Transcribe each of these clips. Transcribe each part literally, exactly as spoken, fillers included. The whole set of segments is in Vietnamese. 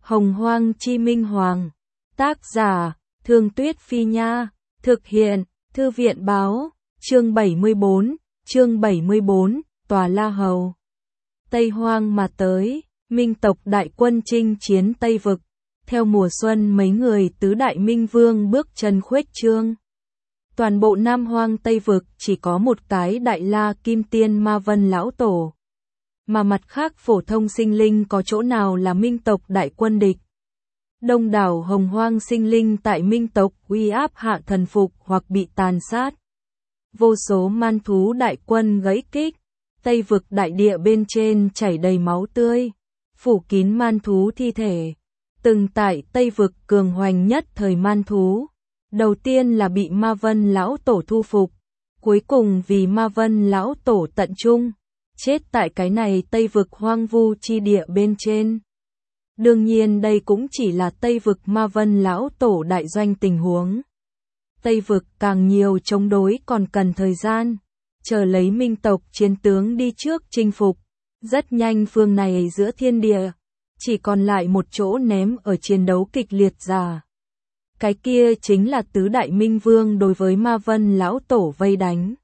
Hồng Hoang Chi Minh Hoàng. Tác giả, Thương Tuyết Phi Nha. Thực hiện, Thư viện Báo. Chương bảy mươi bốn, chương bảy mươi bốn, Tòa La Hầu. Tây Hoang mà tới, Minh tộc đại quân chinh chiến Tây Vực. Theo mùa xuân mấy người tứ đại Minh Vương bước chân khuếch trương. Toàn bộ Nam Hoang Tây Vực chỉ có một cái Đại La Kim Tiên Ma Vân Lão Tổ. Mà mặt khác phổ thông sinh linh có chỗ nào là Minh tộc đại quân địch. Đông đảo Hồng Hoang sinh linh tại Minh tộc uy áp hạ thần phục hoặc bị tàn sát. Vô số man thú đại quân gãy kích, Tây Vực đại địa bên trên chảy đầy máu tươi, phủ kín man thú thi thể. Từng tại Tây Vực cường hoành nhất thời man thú, đầu tiên là bị Ma Vân Lão Tổ thu phục, cuối cùng vì Ma Vân Lão Tổ tận trung, chết tại cái này Tây Vực hoang vu chi địa bên trên. Đương nhiên đây cũng chỉ là Tây Vực Ma Vân Lão Tổ đại doanh tình huống. Tây Vực càng nhiều chống đối còn cần thời gian, chờ lấy Minh tộc chiến tướng đi trước chinh phục. Rất nhanh phương này giữa thiên địa, chỉ còn lại một chỗ ném ở chiến đấu kịch liệt già. Cái kia chính là tứ đại Minh Vương đối với Ma Vân Lão Tổ vây đánh.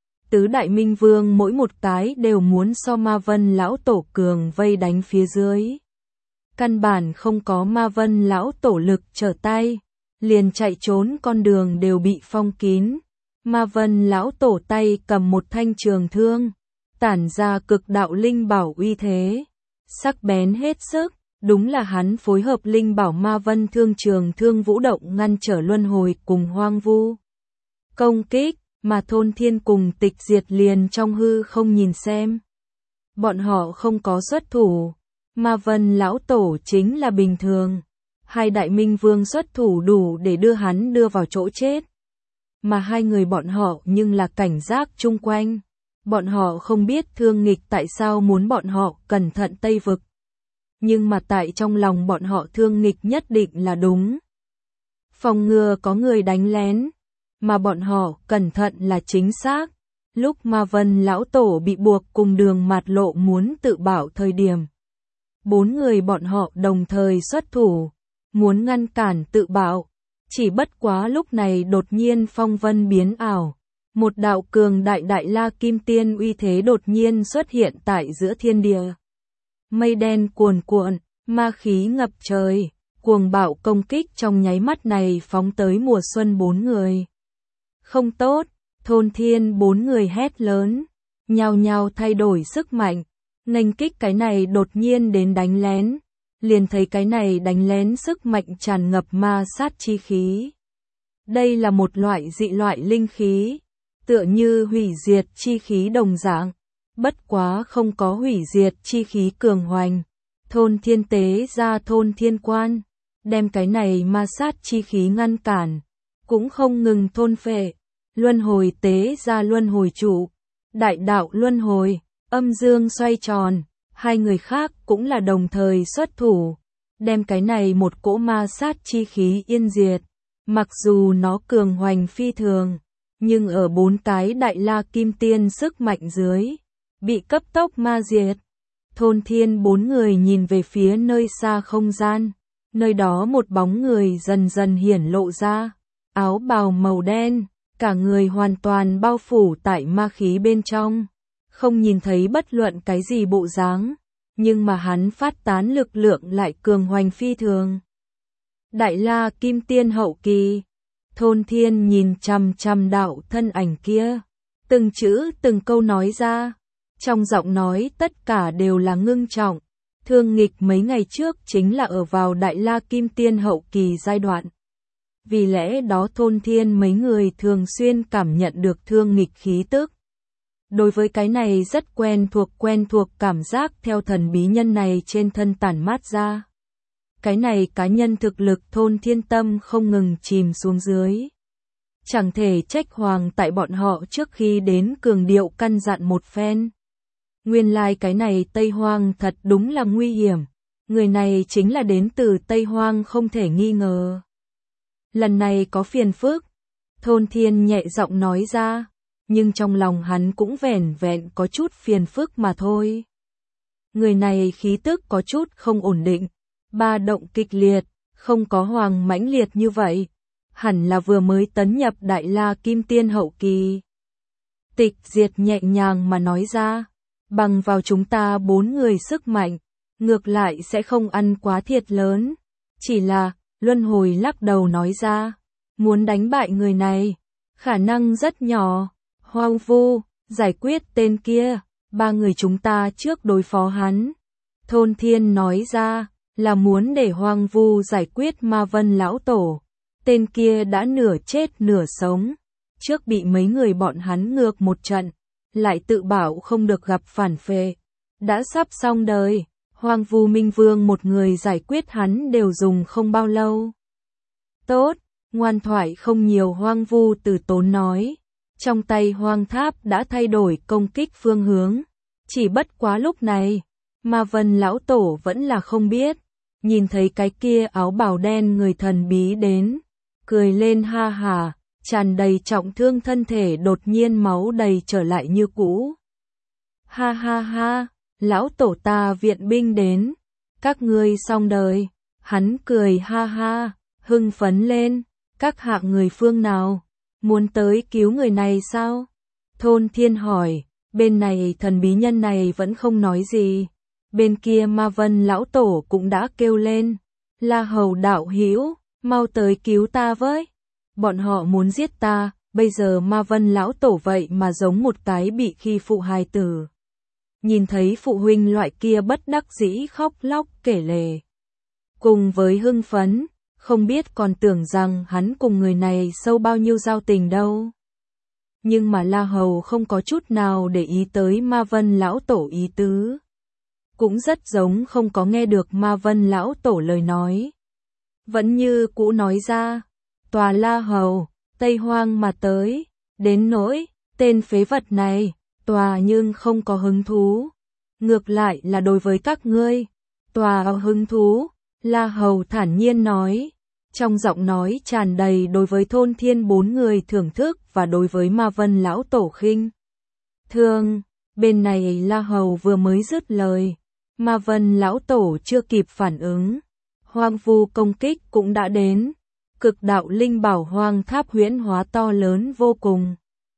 Tứ đại Minh Vương mỗi một cái đều muốn so Ma Vân Lão Tổ cường vây đánh phía dưới. Căn bản không có Ma Vân Lão Tổ lực trở tay, liền chạy trốn con đường đều bị phong kín. Ma Vân Lão Tổ tay cầm một thanh trường thương, tản ra cực đạo linh bảo uy thế, sắc bén hết sức, đúng là hắn phối hợp linh bảo Ma Vân Thương trường thương vũ động ngăn trở luân hồi cùng hoang vu công kích, mà Thôn Thiên cùng Tịch Diệt liền trong hư không nhìn xem. Bọn họ không có xuất thủ, Ma Vân Lão Tổ chính là bình thường, hai đại Minh Vương xuất thủ đủ để đưa hắn đưa vào chỗ chết. Mà hai người bọn họ nhưng là cảnh giác chung quanh. Bọn họ không biết Thương Nghịch tại sao muốn bọn họ cẩn thận Tây Vực. Nhưng mà tại trong lòng bọn họ Thương Nghịch nhất định là đúng. Phòng ngừa có người đánh lén, mà bọn họ cẩn thận là chính xác. Lúc Ma Vân Lão Tổ bị buộc cùng Đường Mạt Lộ muốn tự bảo thời điểm, bốn người bọn họ đồng thời xuất thủ, muốn ngăn cản tự bảo. Chỉ bất quá lúc này đột nhiên phong vân biến ảo. Một đạo cường đại Đại La Kim Tiên uy thế đột nhiên xuất hiện tại giữa thiên địa. Mây đen cuồn cuộn, ma khí ngập trời, cuồng bạo công kích trong nháy mắt này phóng tới mùa xuân bốn người. Không tốt, Thôn Thiên bốn người hét lớn, nhao nhao thay đổi sức mạnh, nghênh kích cái này đột nhiên đến đánh lén. Liền thấy cái này đánh lén sức mạnh tràn ngập ma sát chi khí. Đây là một loại dị loại linh khí, tựa như hủy diệt chi khí đồng dạng, bất quá không có hủy diệt chi khí cường hoành. Thôn Thiên tế ra Thôn Thiên Quan, đem cái này ma sát chi khí ngăn cản, cũng không ngừng thôn phệ. Luân hồi tế ra Luân Hồi Trụ, đại đạo luân hồi, âm dương xoay tròn. Hai người khác cũng là đồng thời xuất thủ, đem cái này một cỗ ma sát chi khí yên diệt. Mặc dù nó cường hoành phi thường, nhưng ở bốn cái Đại La Kim Tiên sức mạnh dưới, bị cấp tốc ma diệt. Thôn Thiên bốn người nhìn về phía nơi xa không gian, nơi đó một bóng người dần dần hiển lộ ra, áo bào màu đen, cả người hoàn toàn bao phủ tại ma khí bên trong. Không nhìn thấy bất luận cái gì bộ dáng, nhưng mà hắn phát tán lực lượng lại cường hoành phi thường. Đại La Kim Tiên hậu kỳ, Thôn Thiên nhìn chằm chằm đạo thân ảnh kia, từng chữ từng câu nói ra, trong giọng nói tất cả đều là ngưng trọng. Thương Nghịch mấy ngày trước chính là ở vào Đại La Kim Tiên hậu kỳ giai đoạn. Vì lẽ đó Thôn Thiên mấy người thường xuyên cảm nhận được Thương Nghịch khí tức. Đối với cái này rất quen thuộc quen thuộc cảm giác theo thần bí nhân này trên thân tản mát ra. Cái này cá nhân thực lực Thôn Thiên tâm không ngừng chìm xuống dưới. Chẳng thể trách Hoàng tại bọn họ trước khi đến cường điệu căn dặn một phen. Nguyên lai like cái này Tây Hoang thật đúng là nguy hiểm. Người này chính là đến từ Tây Hoang không thể nghi ngờ. Lần này có phiền phức. Thôn Thiên nhẹ giọng nói ra. Nhưng trong lòng hắn cũng vẻn vẹn có chút phiền phức mà thôi. Người này khí tức có chút không ổn định, ba động kịch liệt, không có Hoàng mãnh liệt như vậy. Hẳn là vừa mới tấn nhập Đại La Kim Tiên hậu kỳ. Tịch Diệt nhẹ nhàng mà nói ra, bằng vào chúng ta bốn người sức mạnh, ngược lại sẽ không ăn quá thiệt lớn. Chỉ là, Luân Hồi lắc đầu nói ra, muốn đánh bại người này, khả năng rất nhỏ. Hoang Vu, giải quyết tên kia, ba người chúng ta trước đối phó hắn. Thôn Thiên nói ra, là muốn để Hoang Vu giải quyết Ma Vân lão tổ. Tên kia đã nửa chết nửa sống, trước bị mấy người bọn hắn ngược một trận, lại tự bảo không được gặp phản phệ. Đã sắp xong đời, Hoang Vu Minh Vương một người giải quyết hắn đều dùng không bao lâu. Tốt, ngoan thoại không nhiều. Hoang Vu từ tốn nói. Trong tay Hoang Tháp đã thay đổi công kích phương hướng. Chỉ bất quá lúc này, Ma Vân lão tổ vẫn là không biết. Nhìn thấy cái kia áo bào đen người thần bí đến, cười lên ha hà, tràn đầy trọng thương thân thể đột nhiên máu đầy trở lại như cũ. Ha ha ha, lão tổ ta viện binh đến, các ngươi xong đời. Hắn cười ha ha, hưng phấn lên, các hạng người phương nào, muốn tới cứu người này sao? Thôn Thiên hỏi, bên này thần bí nhân này vẫn không nói gì. Bên kia Ma Vân lão tổ cũng đã kêu lên, La Hầu đạo hữu, mau tới cứu ta với. Bọn họ muốn giết ta, bây giờ Ma Vân lão tổ vậy mà giống một cái bị khi phụ hài tử. Nhìn thấy phụ huynh loại kia bất đắc dĩ khóc lóc kể lể. Cùng với hưng phấn, không biết còn tưởng rằng hắn cùng người này sâu bao nhiêu giao tình đâu. Nhưng mà La Hầu không có chút nào để ý tới Ma Vân lão tổ ý tứ. Cũng rất giống không có nghe được Ma Vân lão tổ lời nói. Vẫn như cũ nói ra, tòa La Hầu, Tây Hoang mà tới, đến nỗi, tên phế vật này, tòa nhưng không có hứng thú. Ngược lại là đối với các ngươi, tòa hứng thú, La Hầu thản nhiên nói. Trong giọng nói tràn đầy đối với Thôn Thiên bốn người thưởng thức và đối với Ma Vân lão tổ khinh thương. Bên này La Hầu vừa mới dứt lời, Ma Vân lão tổ chưa kịp phản ứng, Hoang Vu công kích cũng đã đến. Cực đạo linh bảo Hoang Tháp huyễn hóa to lớn vô cùng,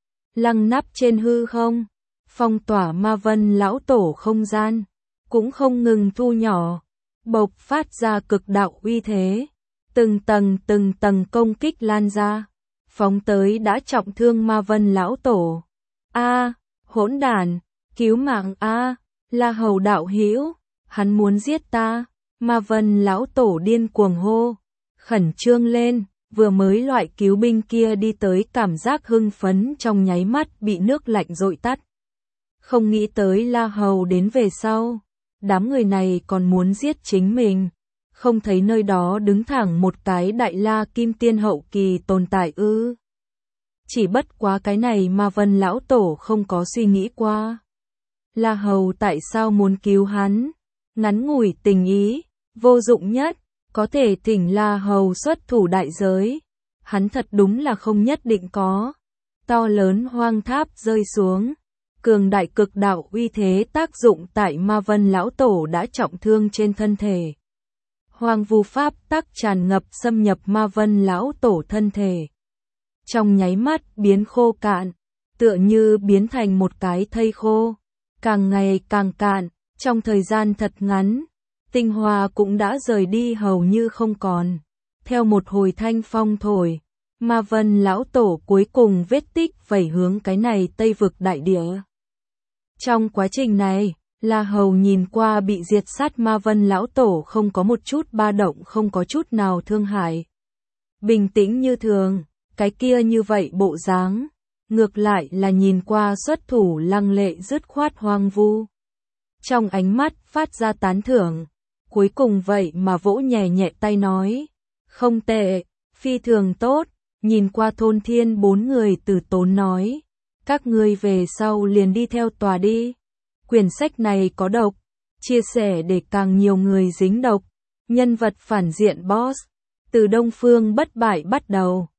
lăng nắp trên hư không, phong tỏa Ma Vân lão tổ không gian, cũng không ngừng thu nhỏ, bộc phát ra cực đạo uy thế. Từng tầng từng tầng công kích lan ra, phóng tới đã trọng thương Ma Vân lão tổ. A, hỗn đản, cứu mạng a, La Hầu đạo hữu, hắn muốn giết ta. Ma Vân lão tổ điên cuồng hô, khẩn trương lên, vừa mới loại cứu binh kia đi tới, cảm giác hưng phấn trong nháy mắt bị nước lạnh dội tắt. Không nghĩ tới La Hầu đến về sau, đám người này còn muốn giết chính mình. Không thấy nơi đó đứng thẳng một cái Đại La Kim Tiên hậu kỳ tồn tại ư? Chỉ bất quá cái này Ma Vân lão tổ không có suy nghĩ qua. La Hầu tại sao muốn cứu hắn? Ngắn ngủi tình ý, vô dụng nhất, có thể thỉnh La Hầu xuất thủ đại giới. Hắn thật đúng là không nhất định có. To lớn Hoang Tháp rơi xuống, cường đại cực đạo uy thế tác dụng tại Ma Vân lão tổ đã trọng thương trên thân thể. Hoang Vu pháp tắc tràn ngập xâm nhập Ma Vân lão tổ thân thể. Trong nháy mắt biến khô cạn, tựa như biến thành một cái thây khô, càng ngày càng cạn, trong thời gian thật ngắn, tinh hoa cũng đã rời đi hầu như không còn. Theo một hồi thanh phong thổi, Ma Vân lão tổ cuối cùng vết tích vẩy hướng cái này Tây vực đại địa. Trong quá trình này, La Hầu nhìn qua bị diệt sát Ma Vân lão tổ không có một chút ba động, không có chút nào thương hại. Bình tĩnh như thường, cái kia như vậy bộ dáng, ngược lại là nhìn qua xuất thủ lăng lệ dứt khoát Hoang Vu. Trong ánh mắt phát ra tán thưởng, cuối cùng vậy mà vỗ nhẹ nhẹ tay nói, không tệ, phi thường tốt. Nhìn qua Thôn Thiên bốn người từ tốn nói, các ngươi về sau liền đi theo tòa đi. Quyển sách này có độc, chia sẻ để càng nhiều người dính độc. Nhân vật phản diện boss, từ Đông Phương bất bại bắt đầu.